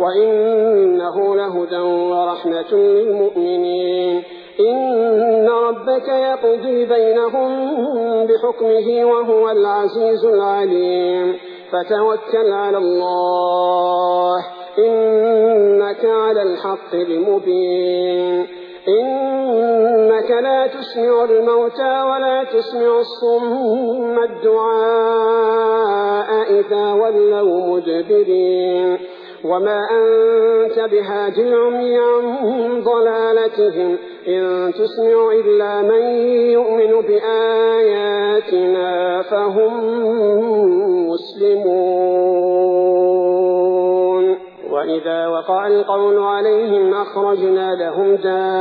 وإنه لهدى ورحمة للمؤمنين. إن ربك يقضي بينهم بحكمه وهو العزيز العليم. فتوكل على الله إنك على الحق المبين. إنك لا تسمع الموتى ولا تسمع الصم الدعاء إذا ولوا مدبرين. وما أنت بهاد العمي عن ضلالتهم إن تسمع إلا من يؤمن بآياتنا فهم مسلمون. وإذا وقع القول عليهم أخرجنا لهم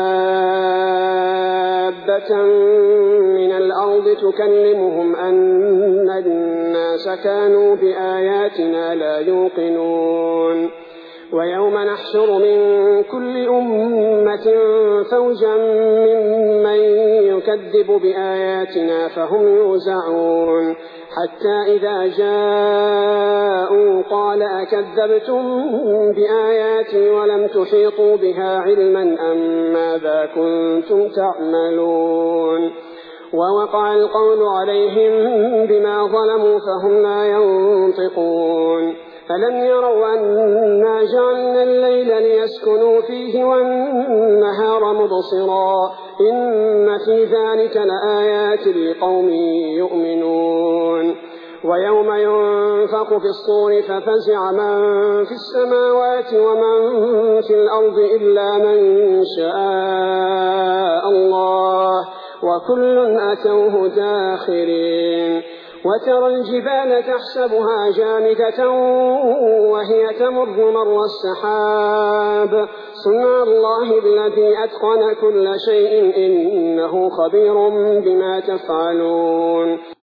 دابة من الأرض تكلمهم أن الناس كانوا بآياتنا لا يوقنون. ويوم نحشر من كل أمة فوجا ممن يكذب بآياتنا فهم يوزعون حتى إذا جاءوا قال أكذبتم بآياتي ولم تحيطوا بها علما أم ماذا كنتم تعملون. ووقع القول عليهم بما ظلموا فهم لا ينطقون. فلم يروا أنا جعلنا الليل ليسكنوا فيه والنهار مبصرا إن في ذلك لآيات لقوم يؤمنون. ويوم ينفخ في الصور ففزع من في السماوات ومن في الأرض إلا من شاء الله وكل أتوه داخرين. وترى الجبال تحسبها جامدة وهي تمر مر السحاب صنع الله الذي أتقن كل شيء إنه خبير بما تفعلون.